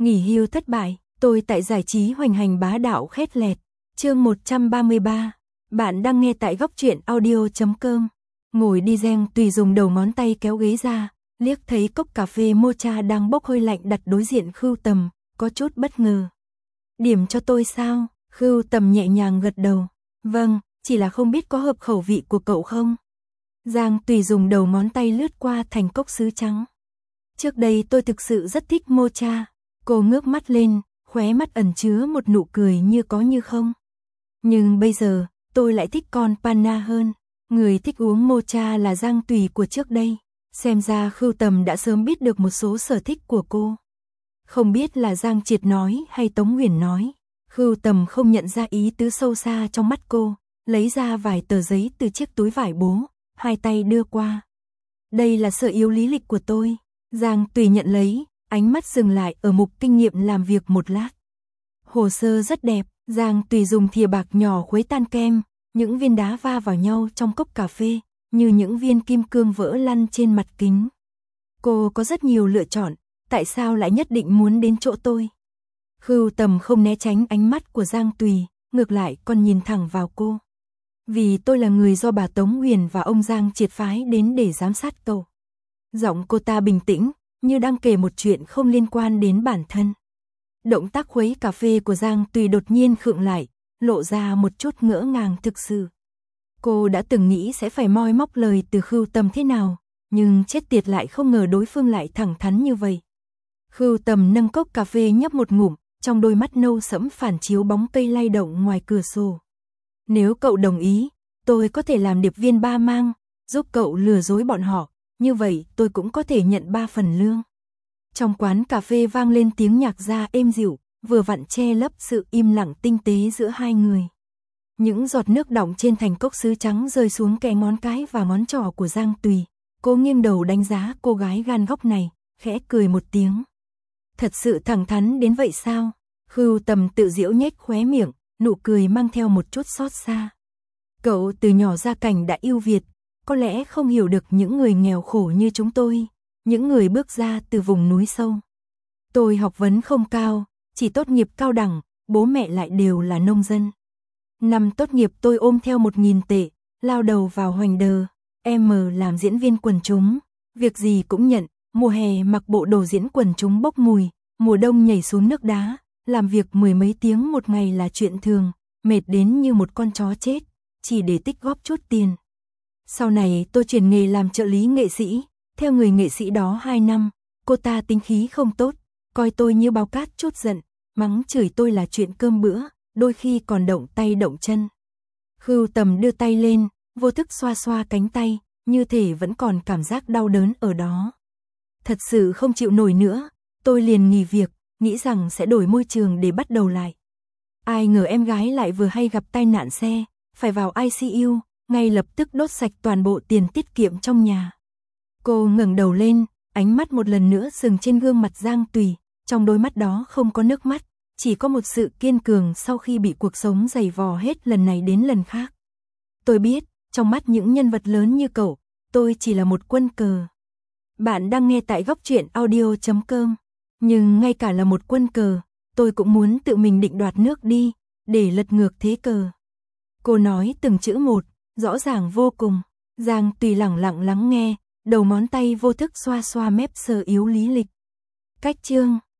Nghỉ hưu thất bại, tôi tại giải trí hoành hành bá đạo khét lẹt. Chương 133. Bạn đang nghe tại góc truyện audio.com. Ngồi đi Giang Tùy dùng đầu ngón tay kéo ghế ra, liếc thấy cốc cà phê mocha đang bốc hơi lạnh đặt đối diện Khưu Tầm, có chút bất ngờ. Điểm cho tôi sao? Khưu Tầm nhẹ nhàng gật đầu. Vâng, chỉ là không biết có hợp khẩu vị của cậu không? Giang Tùy dùng đầu ngón tay lướt qua thành cốc sứ trắng. Trước đây tôi thực sự rất thích mocha. Cô ngước mắt lên, khóe mắt ẩn chứa một nụ cười như có như không. Nhưng bây giờ, tôi lại thích con panna hơn. Người thích uống mocha là Giang Tùy của trước đây. Xem ra Khưu Tầm đã sớm biết được một số sở thích của cô. Không biết là Giang Triệt nói hay Tống Huyền nói. Khưu Tầm không nhận ra ý tứ sâu xa trong mắt cô, lấy ra vài tờ giấy từ chiếc túi vải bố, hai tay đưa qua. Đây là sở yếu lý lịch của tôi. Giang Tùy nhận lấy, ánh mắt dừng lại ở mục kinh nghiệm làm việc một lát. Hồ sơ rất đẹp, Giang Tùy dùng thìa bạc nhỏ khuấy tan kem, những viên đá va vào nhau trong cốc cà phê, như những viên kim cương vỡ lăn trên mặt kính. Cô có rất nhiều lựa chọn, tại sao lại nhất định muốn đến chỗ tôi? Khưu Tầm không né tránh ánh mắt của Giang Tùy, ngược lại còn nhìn thẳng vào cô. Vì tôi là người do bà Tống Huyền và ông Giang Triệt phái đến để giám sát cậu. Giọng cô ta bình tĩnh, như đang kể một chuyện không liên quan đến bản thân. Động tác khuấy cà phê của Giang Tùy đột nhiên khựng lại, lộ ra một chút ngỡ ngàng thực sự. Cô đã từng nghĩ sẽ phải moi móc lời từ Khưu Tầm thế nào, nhưng chết tiệt lại không ngờ đối phương lại thẳng thắn như vậy. Khưu Tầm nâng cốc cà phê nhấp một ngụm, trong đôi mắt nâu sẫm phản chiếu bóng cây lay động ngoài cửa sổ. Nếu cậu đồng ý, tôi có thể làm điệp viên ba mang, giúp cậu lừa dối bọn họ, như vậy tôi cũng có thể nhận 3 phần lương. Trong quán cà phê vang lên tiếng nhạc ra êm dịu, vừa vặn che lấp sự im lặng tinh tế giữa hai người. Những giọt nước đọng trên thành cốc sứ trắng rơi xuống kẽ ngón cái và ngón trỏ của Giang Tùy. Cô nghiêng đầu đánh giá cô gái gan góc này, khẽ cười một tiếng. Thật sự thẳng thắn đến vậy sao? Khưu Tầm tự giễu nhếch khóe miệng, nụ cười mang theo một chút xót xa. Cậu từ nhỏ gia cảnh đã ưu việt, có lẽ không hiểu được những người nghèo khổ như chúng tôi, những người bước ra từ vùng núi sâu. Tôi học vấn không cao, chỉ tốt nghiệp cao đẳng, bố mẹ lại đều là nông dân. Năm tốt nghiệp tôi ôm theo 1.000 tệ, lao đầu vào Hoành Đờ, em làm diễn viên quần chúng, việc gì cũng nhận, mùa hè mặc bộ đồ diễn quần chúng bốc mùi, mùa đông nhảy xuống nước đá, làm việc 10 mấy tiếng một ngày là chuyện thường, mệt đến như một con chó chết, chỉ để tích góp chút tiền. Sau này tôi chuyển nghề làm trợ lý nghệ sĩ, theo người nghệ sĩ đó 2 năm, cô ta tính khí không tốt, coi tôi như bao cát chút giận, mắng chửi tôi là chuyện cơm bữa, đôi khi còn động tay động chân. Khưu Tầm đưa tay lên, vô thức xoa xoa cánh tay, như thể vẫn còn cảm giác đau đớn ở đó. Thật sự không chịu nổi nữa, tôi liền nghỉ việc, nghĩ rằng sẽ đổi môi trường để bắt đầu lại. Ai ngờ em gái lại vừa hay gặp tai nạn xe, phải vào ICU, ngay lập tức đốt sạch toàn bộ tiền tiết kiệm trong nhà. Cô ngẩng đầu lên, ánh mắt một lần nữa dừng trên gương mặt Giang Tùy, trong đôi mắt đó không có nước mắt, chỉ có một sự kiên cường sau khi bị cuộc sống giày vò hết lần này đến lần khác. Tôi biết, trong mắt những nhân vật lớn như cậu, tôi chỉ là một quân cờ. Bạn đang nghe tại góc truyện audio.com. Nhưng ngay cả là một quân cờ, tôi cũng muốn tự mình định đoạt nước đi, để lật ngược thế cờ. Cô nói từng chữ một, rõ ràng vô cùng. Giang Tùy lẳng lặng lắng nghe, đầu ngón tay vô thức xoa xoa mép sờ yếu lý lịch. Cách chương